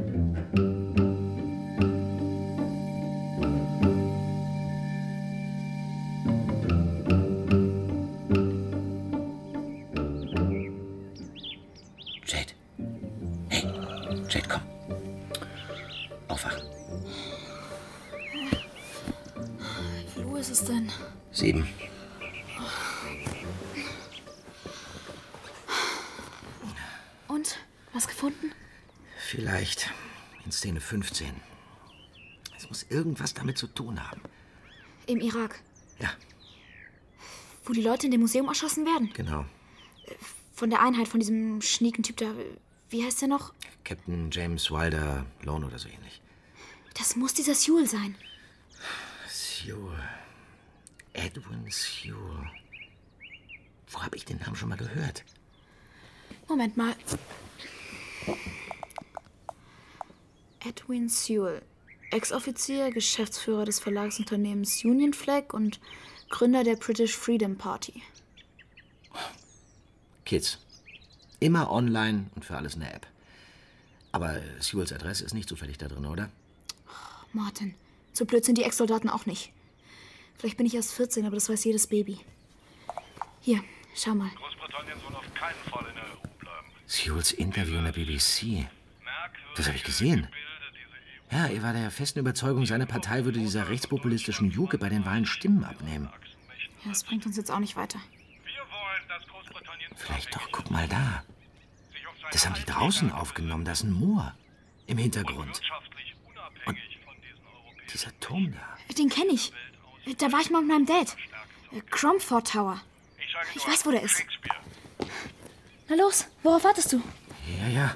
Jade. Hey, Jade, komm. Aufwachen. Wie viel Uhr ist es denn? 7. Und? Was gefunden? Vielleicht in Szene 15. Es muss irgendwas damit zu tun haben. Im Irak. Ja. Wo die Leute in dem Museum erschossen werden. Genau. Von der Einheit, von diesem schnieken Typ da. Wie heißt der noch? Captain James Wilder Lone oder so ähnlich. Das muss dieser Sewell sein. Sewell. Edwin Sewell. Wo habe ich den Namen schon mal gehört? Moment mal. Edwin Sewell. Ex-Offizier, Geschäftsführer des Verlagsunternehmens Union Flag und Gründer der British Freedom Party. Kids. Immer online und für alles eine App. Aber Sewells Adresse ist nicht zufällig da drin, oder? Martin, so blöd sind die Ex-Soldaten auch nicht. Vielleicht bin ich erst 14, aber das weiß jedes Baby. Hier, schau mal. Großbritannien soll auf keinen Fall in der EU bleiben. Sewells Interview in der BBC. Das habe ich gesehen. Ja, er war der festen Überzeugung, seine Partei würde dieser rechtspopulistischen Juke bei den Wahlen Stimmen abnehmen. Ja, das bringt uns jetzt auch nicht weiter. Vielleicht doch, guck mal da. Das haben die draußen aufgenommen, da ist ein Moor im Hintergrund. Und dieser Turm da. Den kenne ich. Da war ich mal mit meinem Dad. Cromford Tower. Ich weiß, wo der ist. Na los, worauf wartest du? Ja.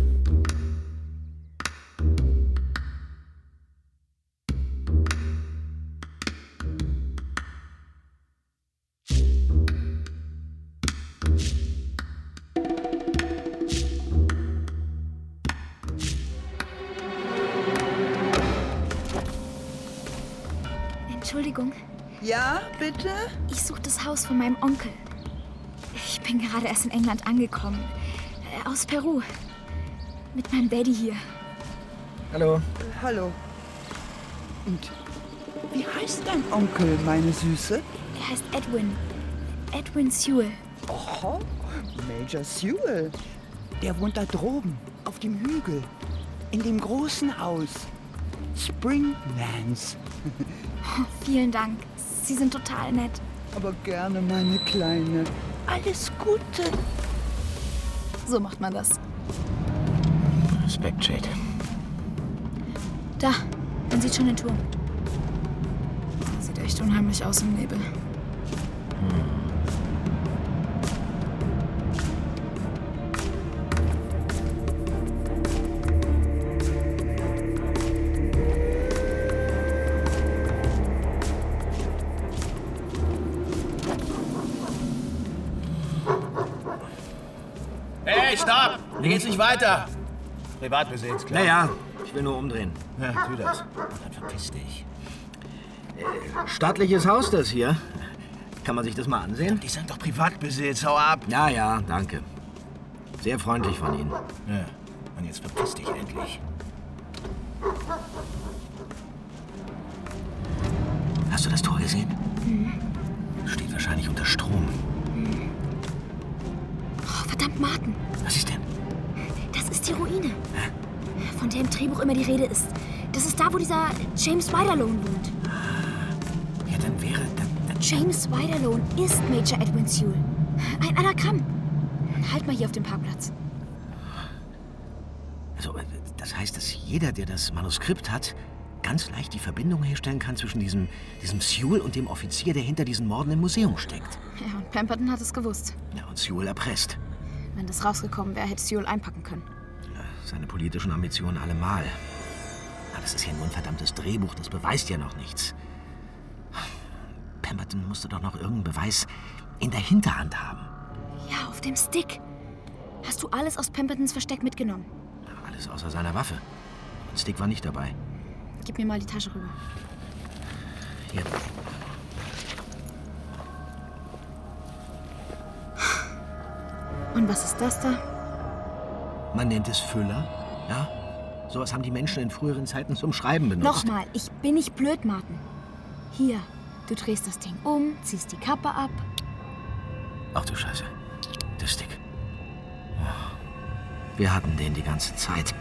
Entschuldigung. Ja, bitte? Ich suche das Haus von meinem Onkel. Ich bin gerade erst in England angekommen. Aus Peru. Mit meinem Daddy hier. Hallo. Hallo. Und wie heißt dein Onkel, meine Süße? Er heißt Edwin. Edwin Sewell. Oh, Major Sewell. Der wohnt da droben, auf dem Hügel. In dem großen Haus. Springlands. Oh, vielen Dank. Sie sind total nett. Aber gerne, meine Kleine. Alles Gute. So macht man das. Respekt, Jade. Da, man sieht schon den Turm. Sieht echt unheimlich aus im Nebel. Hey, stopp! Hier geht's nicht weiter. Privatbesitz, klar. Naja, ich will nur umdrehen. Ja, tu das. Dann verpiss dich. Staatliches Haus, das hier. Kann man sich das mal ansehen? Die sind doch Privatbesitz, hau ab. Ja, ja, danke. Sehr freundlich von Ihnen. Ja, und jetzt verpiss dich endlich. Hast du das Tor gesehen? Steht wahrscheinlich unter Strom. Oh, verdammt, Martin. Was ist denn? Das ist die Ruine, von der im Drehbuch immer die Rede ist. Das ist da, wo dieser James Widerloon wohnt. Ja, dann wäre... James Widerloon ist Major Edwin Sewell. Ein Anagramm. Halt mal hier auf dem Parkplatz. Also, das heißt, dass jeder, der das Manuskript hat, ganz leicht die Verbindung herstellen kann zwischen diesem Sewell und dem Offizier, der hinter diesen Morden im Museum steckt. Ja, und Pemberton hat es gewusst. Ja, und Sewell erpresst. Wenn das rausgekommen wäre, hätte Sewell einpacken können. Ja, seine politischen Ambitionen allemal. Aber das ist ja nur ein verdammtes Drehbuch, das beweist ja noch nichts. Pemberton musste doch noch irgendeinen Beweis in der Hinterhand haben. Ja, auf dem Stick. Hast du alles aus Pembertons Versteck mitgenommen? Ja, alles außer seiner Waffe. Ein Stick war nicht dabei. Gib mir mal die Tasche rüber. Hier. Und was ist das da? Man nennt es Füller, ja? Sowas haben die Menschen in früheren Zeiten zum Schreiben benutzt. Nochmal, ich bin nicht blöd, Martin. Hier, du drehst das Ding um, ziehst die Kappe ab. Ach du Scheiße. Der Stick. Oh. Wir hatten den die ganze Zeit.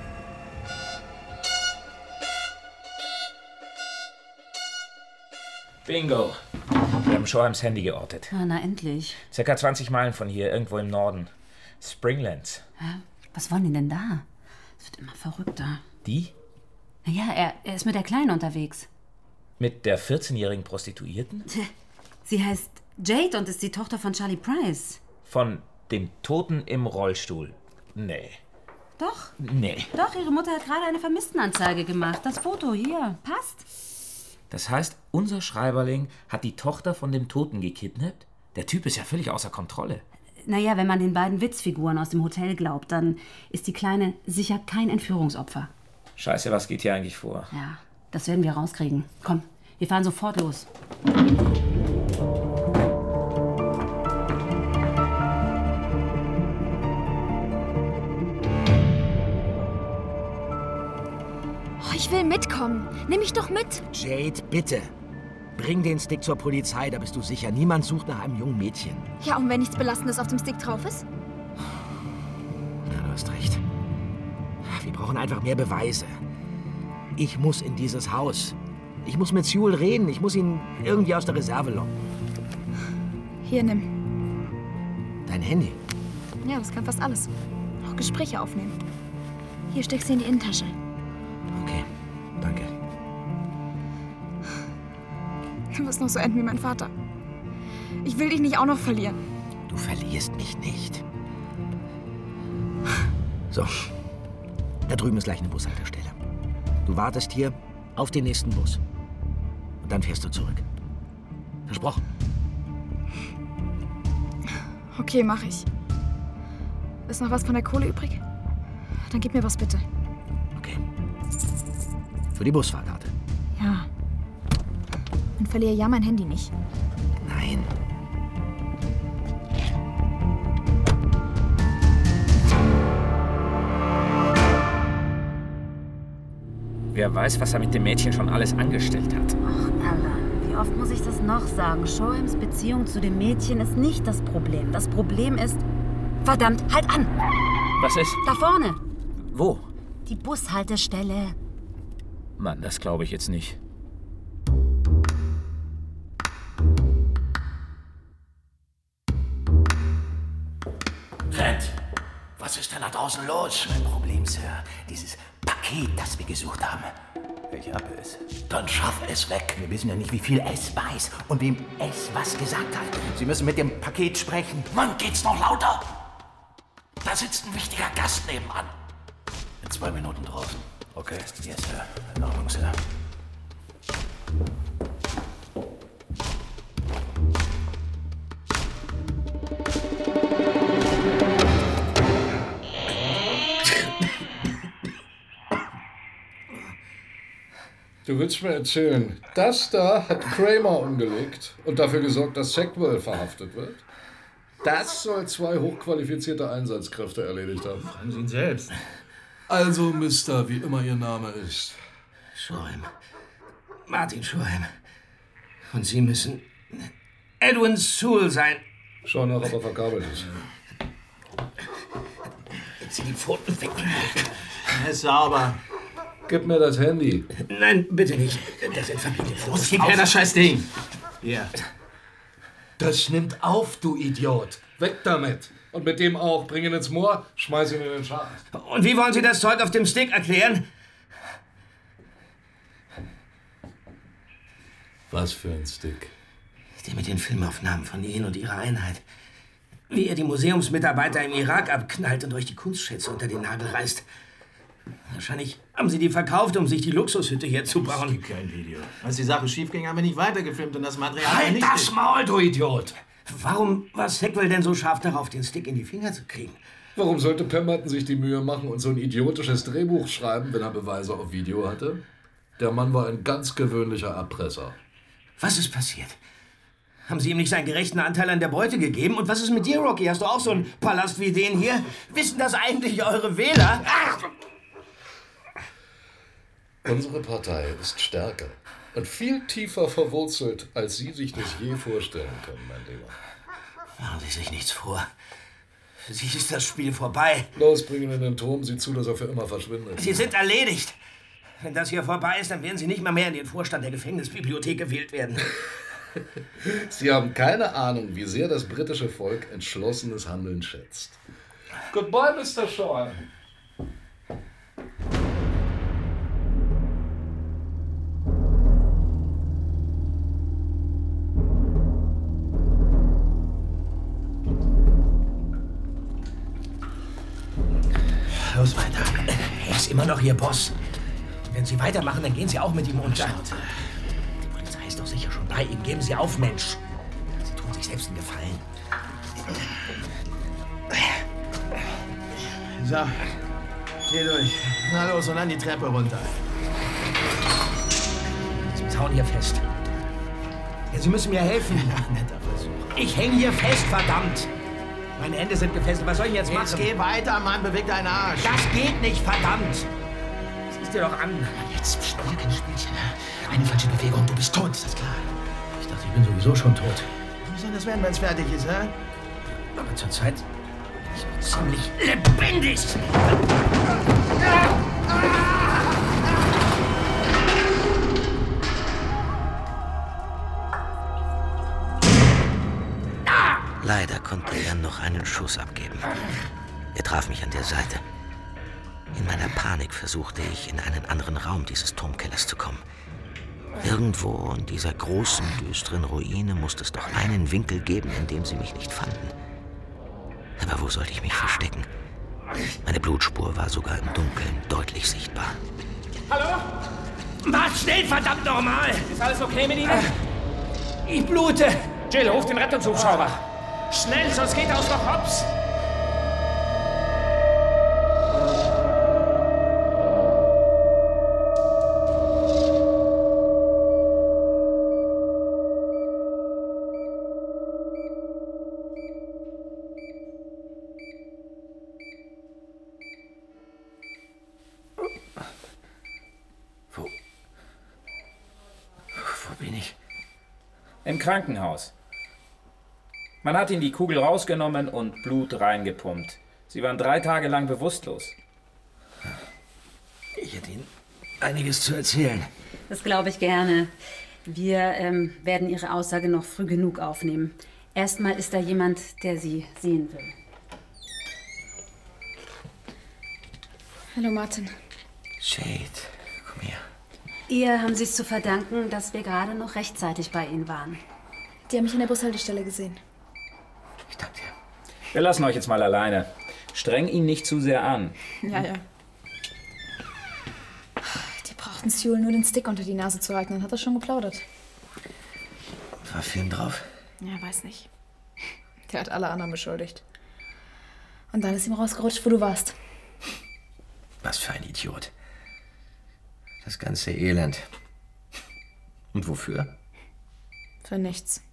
Bingo. Wir haben Shorehams Handy geortet. Na, endlich. Circa 20 Meilen von hier, irgendwo im Norden. Springlands. Hä? Was wollen die denn da? Es wird immer verrückter. Die? Naja, er ist mit der Kleinen unterwegs. Mit der 14-jährigen Prostituierten? Sie heißt Jade und ist die Tochter von Charlie Price. Von dem Toten im Rollstuhl. Nee. Doch. Nee. Doch, ihre Mutter hat gerade eine Vermisstenanzeige gemacht. Das Foto hier. Passt. Das heißt, unser Schreiberling hat die Tochter von dem Toten gekidnappt? Der Typ ist ja völlig außer Kontrolle. Naja, wenn man den beiden Witzfiguren aus dem Hotel glaubt, dann ist die Kleine sicher kein Entführungsopfer. Scheiße, was geht hier eigentlich vor? Ja, das werden wir rauskriegen. Komm, wir fahren sofort los. Oh, ich will mitkommen. Nimm mich doch mit. Jade, bitte. Bring den Stick zur Polizei, da bist du sicher. Niemand sucht nach einem jungen Mädchen. Ja, und wenn nichts Belastendes auf dem Stick drauf ist? Ja, du hast recht. Wir brauchen einfach mehr Beweise. Ich muss in dieses Haus. Ich muss mit Sewell reden. Ich muss ihn irgendwie aus der Reserve locken. Hier, nimm. Dein Handy? Ja, das kann fast alles. Auch Gespräche aufnehmen. Hier, steck sie in die Innentasche. Okay, danke. Du wirst noch so enden wie mein Vater. Ich will dich nicht auch noch verlieren. Du verlierst mich nicht. So, da drüben ist gleich eine Bushaltestelle. Du wartest hier auf den nächsten Bus. Und dann fährst du zurück. Versprochen. Okay, mach ich. Ist noch was von der Kohle übrig? Dann gib mir was bitte. Okay. Für die Busfahrkarte. Ja. Und verliere ja mein Handy nicht. Nein. Wer weiß, was er mit dem Mädchen schon alles angestellt hat. Ach, Alan, wie oft muss ich das noch sagen? Shorehams Beziehung zu dem Mädchen ist nicht das Problem. Das Problem ist... Verdammt, halt an! Was ist? Da vorne. Wo? Die Bushaltestelle. Mann, das glaube ich jetzt nicht. Lieutenant, was ist denn da draußen los? Kein Problem, Sir. Dieses Paket, das wir gesucht haben. Ich habe es. Dann schaff es weg. Wir wissen ja nicht, wie viel es weiß und wem es was gesagt hat. Sie müssen mit dem Paket sprechen. Mann, geht's noch lauter? Da sitzt ein wichtiger Gast nebenan. In 2 Minuten draußen. Okay. Yes, Sir. In Ordnung, Sir. Du willst mir erzählen, das da hat Kramer umgelegt und dafür gesorgt, dass Sackwell verhaftet wird? Das soll 2 hochqualifizierte Einsatzkräfte erledigt haben. Fragen Sie ihn selbst. Also, Mister, wie immer Ihr Name ist. Schorheim. Martin Schorheim. Und Sie müssen Edwin Sewell sein. Schau nach, ob er verkabelt ist. Jetzt Sie die Pfoten weg. Er ist sauber. Gib mir das Handy. Nein, bitte nicht. Das sind Familienfotos. Gib her das scheiß Ding. Hier. Das nimmt auf, du Idiot. Weg damit. Und mit dem auch. Bring ihn ins Moor, schmeiß ihn in den Schacht. Und wie wollen Sie das Zeug auf dem Stick erklären? Was für ein Stick? Der mit den Filmaufnahmen von Ihnen und Ihrer Einheit. Wie ihr die Museumsmitarbeiter im Irak abknallt und durch die Kunstschätze unter den Nagel reißt. Wahrscheinlich haben Sie die verkauft, um sich die Luxushütte hier zu bauen. Es gibt kein Video. Als die Sache schief ging, haben wir nicht weitergefilmt und das Material Halt nicht... das Maul, du Idiot! Warum war Sackwell denn so scharf darauf, den Stick in die Finger zu kriegen? Warum sollte Pemberton sich die Mühe machen und so ein idiotisches Drehbuch schreiben, wenn er Beweise auf Video hatte? Der Mann war ein ganz gewöhnlicher Erpresser. Was ist passiert? Haben Sie ihm nicht seinen gerechten Anteil an der Beute gegeben? Und was ist mit dir, Rocky? Hast du auch so einen Palast wie den hier? Wissen das eigentlich eure Wähler? Unsere Partei ist stärker und viel tiefer verwurzelt, als Sie sich das je vorstellen können, mein Lieber. Machen Sie sich nichts vor. Für Sie ist das Spiel vorbei. Los, bring ihn in den Turm, sieh zu, dass er für immer verschwindet. Sie sind erledigt. Wenn das hier vorbei ist, dann werden Sie nicht mehr in den Vorstand der Gefängnisbibliothek gewählt werden. Sie haben keine Ahnung, wie sehr das britische Volk entschlossenes Handeln schätzt. Goodbye, Mr. Shaw. Los weiter. Er ist immer noch Ihr Boss. Wenn Sie weitermachen, dann gehen Sie auch mit ihm unter. Die Polizei ist doch sicher schon bei Ihnen. Geben Sie auf, Mensch. Sie tun sich selbst einen Gefallen. So, geh durch. Na los, und dann die Treppe runter. Zum Zaun hier fest. Ja, Sie müssen mir helfen. Ja, netter Versuch. Ich hänge hier fest, verdammt. Meine Hände sind gefesselt. Was soll ich jetzt machen? Jetzt geh weiter, Mann. Beweg deinen Arsch. Das geht nicht, verdammt. Siehst dir doch an. Jetzt spiel ja kein Spielchen. Eine falsche Bewegung und du bist tot, ist das klar? Ich dachte, ich bin sowieso schon tot. Wie soll das werden, wenn es fertig ist, hä? Aber zurzeit bin ich noch ziemlich lebendig. Leider konnte er noch einen Schuss abgeben. Er traf mich an der Seite. In meiner Panik versuchte ich, in einen anderen Raum dieses Turmkellers zu kommen. Irgendwo in dieser großen, düsteren Ruine musste es doch einen Winkel geben, in dem sie mich nicht fanden. Aber wo sollte ich mich verstecken? Meine Blutspur war sogar im Dunkeln deutlich sichtbar. Hallo? Mach schnell, verdammt nochmal! Ist alles okay mit Ihnen? Ich blute! Jill, ruf den Rettungshubschrauber! Schnell, sonst geht er uns noch hops! Wo bin ich? Im Krankenhaus. Man hat Ihnen die Kugel rausgenommen und Blut reingepumpt. Sie waren 3 Tage lang bewusstlos. Ich hätte Ihnen einiges zu erzählen. Das glaube ich gerne. Wir werden Ihre Aussage noch früh genug aufnehmen. Erstmal ist da jemand, der Sie sehen will. Hallo, Martin. Jade, komm her. Ihr haben Sie es zu verdanken, dass wir gerade noch rechtzeitig bei Ihnen waren. Die haben mich an der Bushaltestelle gesehen. Ich danke dir. Wir lassen euch jetzt mal alleine. Streng ihn nicht zu sehr an. Ja. Die brauchten Sewell nur den Stick unter die Nase zu halten, dann hat er schon geplaudert. War Film drauf? Ja, weiß nicht. Der hat alle anderen beschuldigt. Und dann ist ihm rausgerutscht, wo du warst. Was für ein Idiot. Das ganze Elend. Und wofür? Für nichts.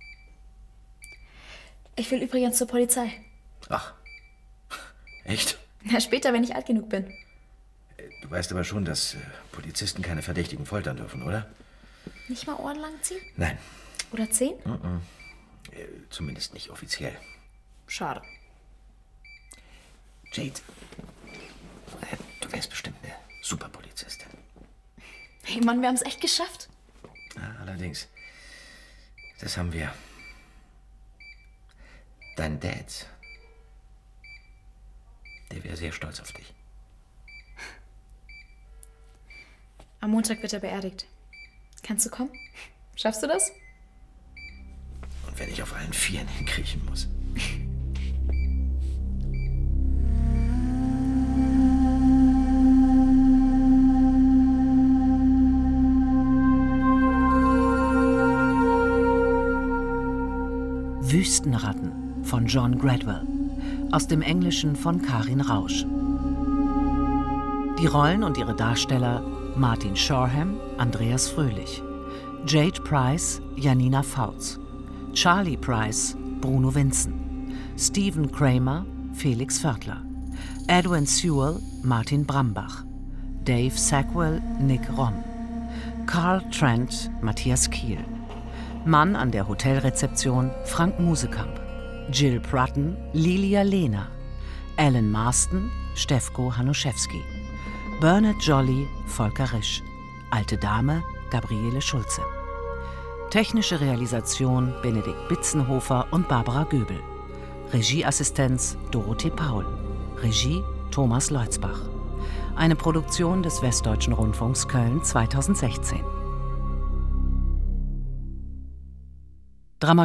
Ich will übrigens zur Polizei. Ach, echt? Ja, später, wenn ich alt genug bin. Du weißt aber schon, dass Polizisten keine Verdächtigen foltern dürfen, oder? Nicht mal Ohren lang ziehen? Nein. Oder 10? Zumindest nicht offiziell. Schade. Jade, du wärst bestimmt eine super Polizistin. Hey Mann, wir haben es echt geschafft. Ja, allerdings. Das haben wir. Dein Dad, der wäre sehr stolz auf dich. Am Montag wird er beerdigt. Kannst du kommen? Schaffst du das? Und wenn ich auf allen Vieren hinkriechen muss. Wüstenratten von John Gradwell. Aus dem Englischen von Karin Rausch. Die Rollen und ihre Darsteller: Martin Shoreham, Andreas Fröhlich, Jade Price, Janina Fautz, Charlie Price, Bruno Vinzen, Stephen Kramer, Felix Vörtler, Edwin Sewell, Martin Brambach, Dave Sackwell, Nick Romm, Carl Trent, Matthias Kiel, Mann an der Hotelrezeption, Frank Musekamp, Jill Prutton, Lilia Lehner, Alan Marston, Stefko Hanuszewski, Bernard Jolly, Volker Risch, Alte Dame, Gabriele Schulze. Technische Realisation Benedikt Bitzenhofer und Barbara Göbel. Regieassistenz Dorothee Paul. Regie Thomas Leutzbach. Eine Produktion des Westdeutschen Rundfunks Köln 2016.